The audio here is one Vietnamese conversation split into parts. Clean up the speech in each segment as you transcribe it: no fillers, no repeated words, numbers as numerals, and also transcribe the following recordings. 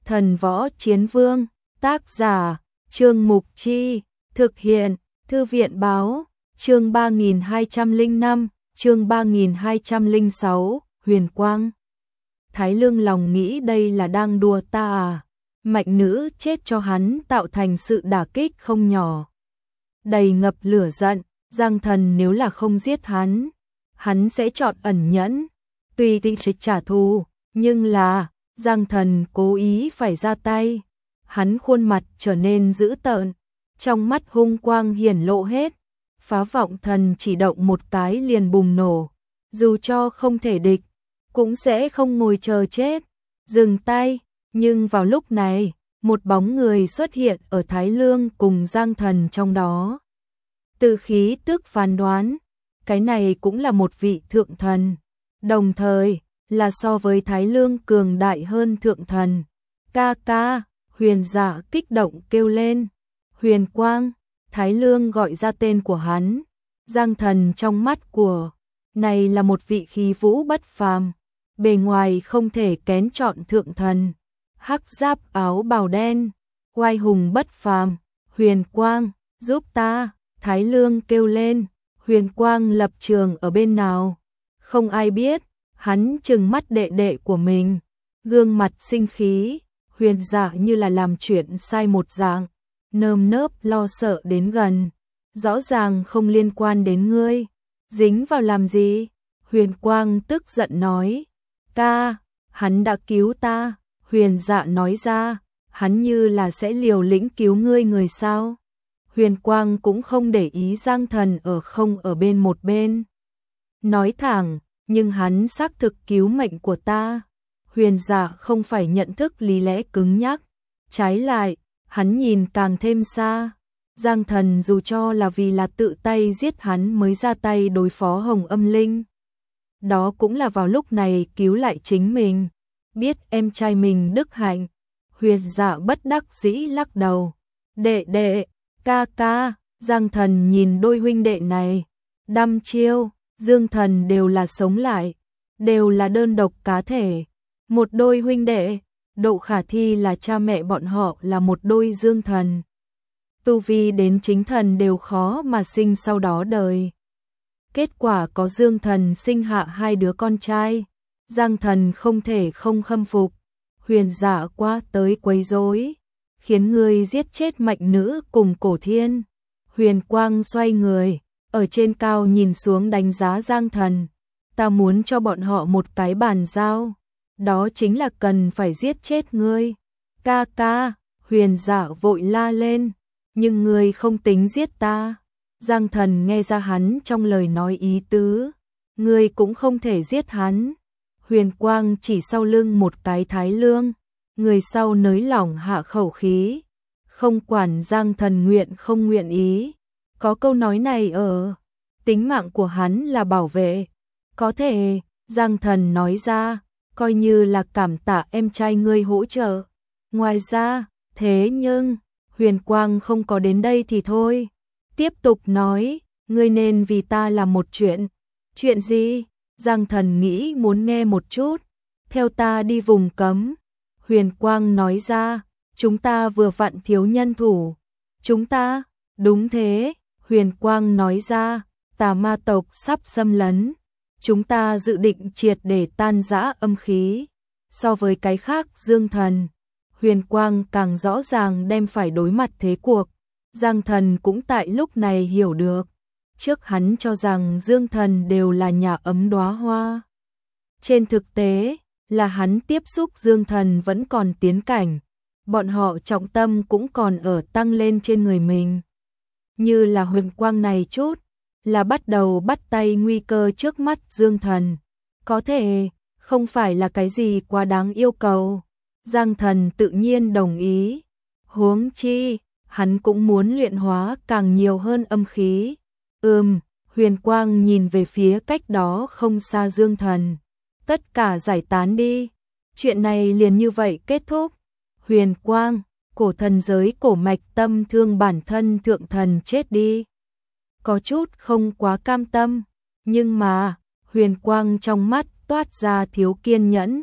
Thần Võ Chiến Vương, tác giả, Trương Mục Chi, thực hiện, Thư viện Báo, chương 3205, chương 3206, Huyền Quang. Thái Lương lòng nghĩ đây là đang đùa ta à? Mạnh nữ chết cho hắn tạo thành sự đả kích không nhỏ. Đầy ngập lửa giận, Giang Thần nếu là không giết hắn sẽ chọn ẩn nhẫn, tùy tiện trả thù, nhưng là Giang Thần cố ý phải ra tay. Hắn khuôn mặt trở nên dữ tợn, trong mắt hung quang hiển lộ hết. Phá vọng thần chỉ động một cái liền bùng nổ, dù cho không thể địch, cũng sẽ không ngồi chờ chết. Dừng tay, nhưng vào lúc này, một bóng người xuất hiện ở Thái Lương cùng Giang Thần trong đó. Từ khí tức phán đoán, cái này cũng là một vị thượng thần, đồng thời là so với Thái Lương cường đại hơn thượng thần. Ca ca, Huyền Dạ kích động kêu lên. Huyền Quang, Thái Lương gọi ra tên của hắn. Giang Thần trong mắt của này là một vị khí vũ bất phàm, bề ngoài không thể kén chọn thượng thần. Hắc giáp áo bào đen, oai hùng bất phàm. Huyền Quang, giúp ta, Thái Lương kêu lên. Huyền Quang lập trường ở bên nào? Không ai biết. Hắn trừng mắt đệ đệ của mình, gương mặt sinh khí. Huyền Dạ như là làm chuyện sai một dạng, nơm nớp lo sợ đến gần. Rõ ràng không liên quan đến ngươi, dính vào làm gì? Huyền Quang tức giận nói. Ca, hắn đã cứu ta. Huyền Dạ nói ra, hắn như là sẽ liều lĩnh cứu ngươi người sao? Huyền Quang cũng không để ý Giang Thần không ở bên một bên. Nói thẳng, nhưng hắn xác thực cứu mệnh của ta. Huyền Dạ không phải nhận thức lý lẽ cứng nhắc, trái lại, hắn nhìn càng thêm xa. Giang Thần dù cho là vì là tự tay giết hắn mới ra tay đối phó Hồng Âm Linh, đó cũng là vào lúc này cứu lại chính mình. Biết em trai mình đức hạnh, Huyền Dạ bất đắc dĩ lắc đầu. Đệ đệ, ca ca. Giang Thần nhìn đôi huynh đệ này, đăm chiêu. Dương Thần đều là sống lại, đều là đơn độc cá thể. Một đôi huynh đệ, độ khả thi là cha mẹ bọn họ là một đôi dương thần. Tu vi đến chính thần đều khó mà sinh sau đó đời. Kết quả có dương thần sinh hạ hai đứa con trai. Giang Thần không thể không khâm phục. Huyền Dạ qua tới quấy rối, khiến người giết chết Mạnh nữ cùng Cổ Thiên. Huyền Quang xoay người, ở trên cao nhìn xuống đánh giá Giang Thần. Ta muốn cho bọn họ một cái bàn giao, đó chính là cần phải giết chết ngươi. Ca ca, Huyền Dạ vội la lên, nhưng ngươi không tính giết ta. Giang Thần nghe ra hắn trong lời nói ý tứ, ngươi cũng không thể giết hắn. Huyền Quang chỉ sau lưng một cái Thái Lương, người sau nới lỏng hạ khẩu khí, không quản Giang Thần nguyện không nguyện ý. Có câu nói này ở, tính mạng của hắn là bảo vệ. Có thể, Giang Thần nói ra, coi như là cảm tạ em trai ngươi hỗ trợ. Ngoài ra, thế nhưng, Huyền Quang không có đến đây thì thôi. Tiếp tục nói, ngươi nên vì ta làm một chuyện. Chuyện gì? Giang Thần nghĩ muốn nghe một chút. Theo ta đi vùng cấm. Huyền Quang nói ra, chúng ta vừa vặn thiếu nhân thủ. Chúng ta? Đúng thế. Huyền Quang nói ra, tà ma tộc sắp xâm lấn. Chúng ta dự định triệt để tan rã âm khí. So với cái khác Dương Thần, Huyền Quang càng rõ ràng đem phải đối mặt thế cuộc. Giang Thần cũng tại lúc này hiểu được. Trước hắn cho rằng Dương Thần đều là nhà ấm đóa hoa. Trên thực tế, là hắn tiếp xúc Dương Thần vẫn còn tiến cảnh. Bọn họ trọng tâm cũng còn ở tăng lên trên người mình. Như là Huyền Quang này chút, là bắt đầu bắt tay nguy cơ trước mắt Dương Thần. Có thể, không phải là cái gì quá đáng yêu cầu. Giang Thần tự nhiên đồng ý. Huống chi, hắn cũng muốn luyện hóa càng nhiều hơn âm khí. Huyền Quang nhìn về phía cách đó không xa Dương Thần. Tất cả giải tán đi. Chuyện này liền như vậy kết thúc. Huyền Quang, cổ thần giới cổ mạch tâm thương bản thân thượng thần chết đi. Có chút không quá cam tâm, nhưng mà, Huyền Quang trong mắt toát ra thiếu kiên nhẫn.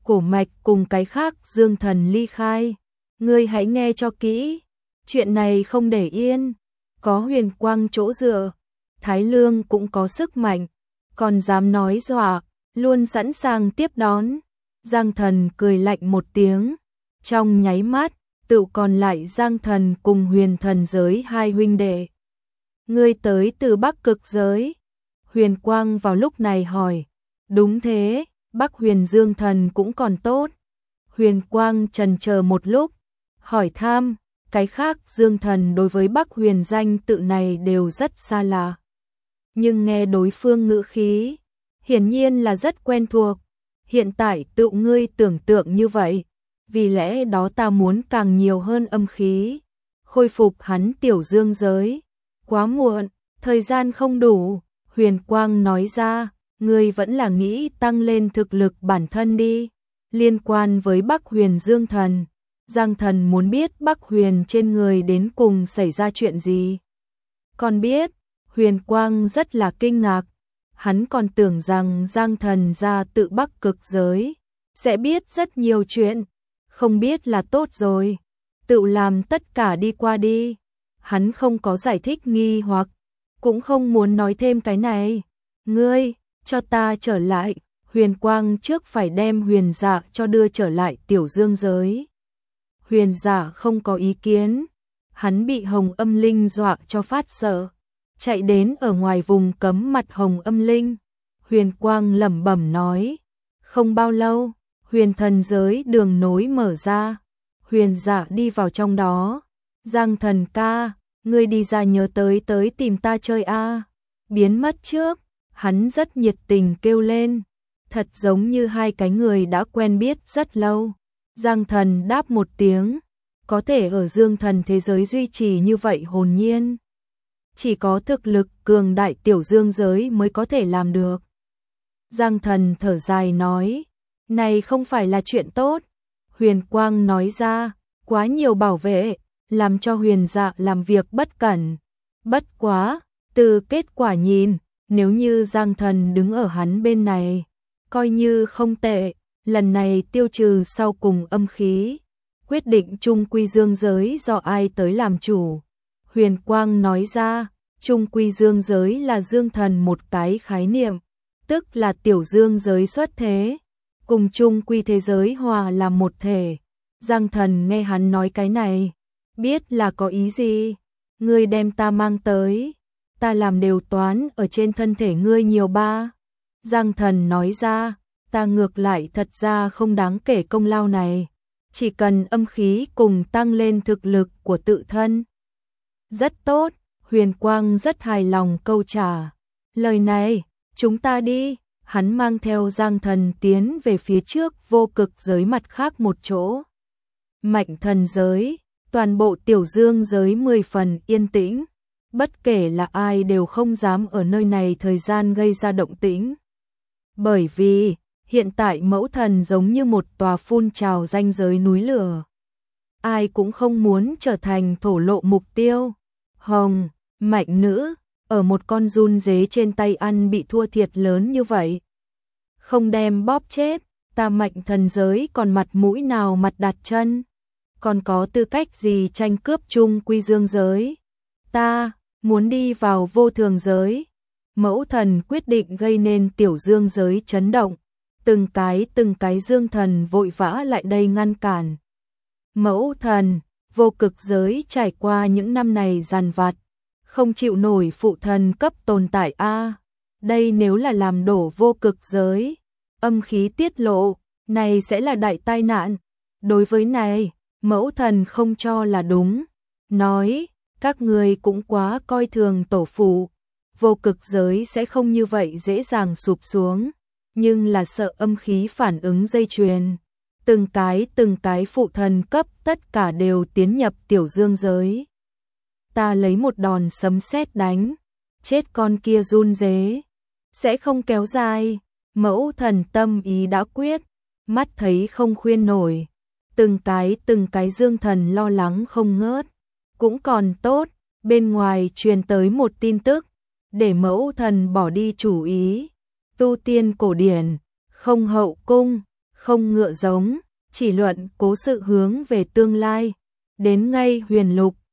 Cổ Mạch cùng cái khác Dương Thần ly khai. Ngươi hãy nghe cho kỹ, chuyện này không để yên, có Huyền Quang chỗ dựa, Thái Lương cũng có sức mạnh, còn dám nói dọa, luôn sẵn sàng tiếp đón. Giang Thần cười lạnh một tiếng, trong nháy mắt, tự còn lại Giang Thần cùng Huyền Thần giới hai huynh đệ. Ngươi tới từ Bắc Cực giới? Huyền Quang vào lúc này hỏi. Đúng thế, Bắc Huyền Dương Thần cũng còn tốt. Huyền Quang chần chờ một lúc, hỏi thăm, cái khác Dương Thần đối với Bắc Huyền danh tự này đều rất xa lạ. Nhưng nghe đối phương ngữ khí, hiển nhiên là rất quen thuộc. Hiện tại tự ngươi tưởng tượng như vậy, vì lẽ đó ta muốn càng nhiều hơn âm khí, khôi phục hắn tiểu dương giới. Quá muộn, thời gian không đủ, Huyền Quang nói ra, ngươi vẫn là nghĩ tăng lên thực lực bản thân đi. Liên quan với Bắc Huyền Dương Thần, Giang Thần muốn biết Bắc Huyền trên người đến cùng xảy ra chuyện gì. Còn biết, Huyền Quang rất là kinh ngạc, hắn còn tưởng rằng Giang Thần ra tự Bắc Cực giới, sẽ biết rất nhiều chuyện, không biết là tốt rồi, tự làm tất cả đi qua đi. Hắn không có giải thích nghi hoặc, cũng không muốn nói thêm cái này. Ngươi, cho ta trở lại. Huyền Quang trước phải đem Huyền Dạ cho đưa trở lại tiểu dương giới. Huyền Dạ không có ý kiến, hắn bị Hồng Âm Linh dọa cho phát sợ, chạy đến ở ngoài vùng cấm mặt Hồng Âm Linh. Huyền Quang lẩm bẩm nói, không bao lâu, Huyền Thần giới đường nối mở ra, Huyền Dạ đi vào trong đó. Giang Thần ca, ngươi đi ra nhớ tới tìm ta chơi a. Biến mất trước, hắn rất nhiệt tình kêu lên, thật giống như hai cái người đã quen biết rất lâu. Giang Thần đáp một tiếng, có thể ở Dương Thần thế giới duy trì như vậy hồn nhiên, chỉ có thực lực cường đại tiểu dương giới mới có thể làm được. Giang Thần thở dài nói, này không phải là chuyện tốt. Huyền Quang nói ra, quá nhiều bảo vệ, làm cho Huyền Dạ làm việc bất cẩn. Bất quá, từ kết quả nhìn, nếu như Giang Thần đứng ở hắn bên này, coi như không tệ. Lần này tiêu trừ sau cùng âm khí, quyết định chung quy dương giới do ai tới làm chủ. Huyền Quang nói ra, chung quy dương giới là Dương Thần một cái khái niệm, tức là tiểu dương giới xuất thế, cùng chung quy thế giới hòa làm một thể. Giang Thần nghe hắn nói cái này, biết là có ý gì. Ngươi đem ta mang tới, ta làm đều toán ở trên thân thể ngươi nhiều ba. Giang Thần nói ra, ta ngược lại thật ra không đáng kể công lao này, chỉ cần âm khí cùng tăng lên thực lực của tự thân. Rất tốt, Huyền Quang rất hài lòng câu trả lời này. Chúng ta đi. Hắn mang theo Giang Thần tiến về phía trước vô cực giới mặt khác một chỗ. Mạnh thần giới, toàn bộ tiểu dương giới 10 phần yên tĩnh, bất kể là ai đều không dám ở nơi này thời gian gây ra động tĩnh. Bởi vì, hiện tại mẫu thần giống như một tòa phun trào ranh giới núi lửa. Ai cũng không muốn trở thành thổ lộ mục tiêu. Hồng, mạnh nữ, ở một con run dế trên tay ăn bị thua thiệt lớn như vậy. Không đem bóp chết, ta mạnh thần giới còn mặt mũi nào mặt đặt chân. Còn có tư cách gì tranh cướp chung quy dương giới. Ta, muốn đi vào vô thường giới. Mẫu thần quyết định gây nên tiểu dương giới chấn động. Từng cái Dương Thần vội vã lại đây ngăn cản. Mẫu thần, vô cực giới trải qua những năm này dằn vặt, không chịu nổi phụ thần cấp tồn tại a. Đây nếu là làm đổ vô cực giới, âm khí tiết lộ, này sẽ là đại tai nạn. Đối với này, mẫu thần không cho là đúng, nói, các người cũng quá coi thường tổ phụ, vô cực giới sẽ không như vậy dễ dàng sụp xuống, nhưng là sợ âm khí phản ứng dây chuyền. Từng cái phụ thần cấp tất cả đều tiến nhập tiểu dương giới. Ta lấy một đòn sấm sét đánh, chết con kia run dế, sẽ không kéo dài. Mẫu thần tâm ý đã quyết, mắt thấy không khuyên nổi. Từng cái Dương Thần lo lắng không ngớt. Cũng còn tốt, bên ngoài truyền tới một tin tức, để mẫu thần bỏ đi chủ ý. Tu tiên cổ điển, không hậu cung, không ngựa giống, chỉ luận cố sự hướng về tương lai. Đến ngay Huyền Lục,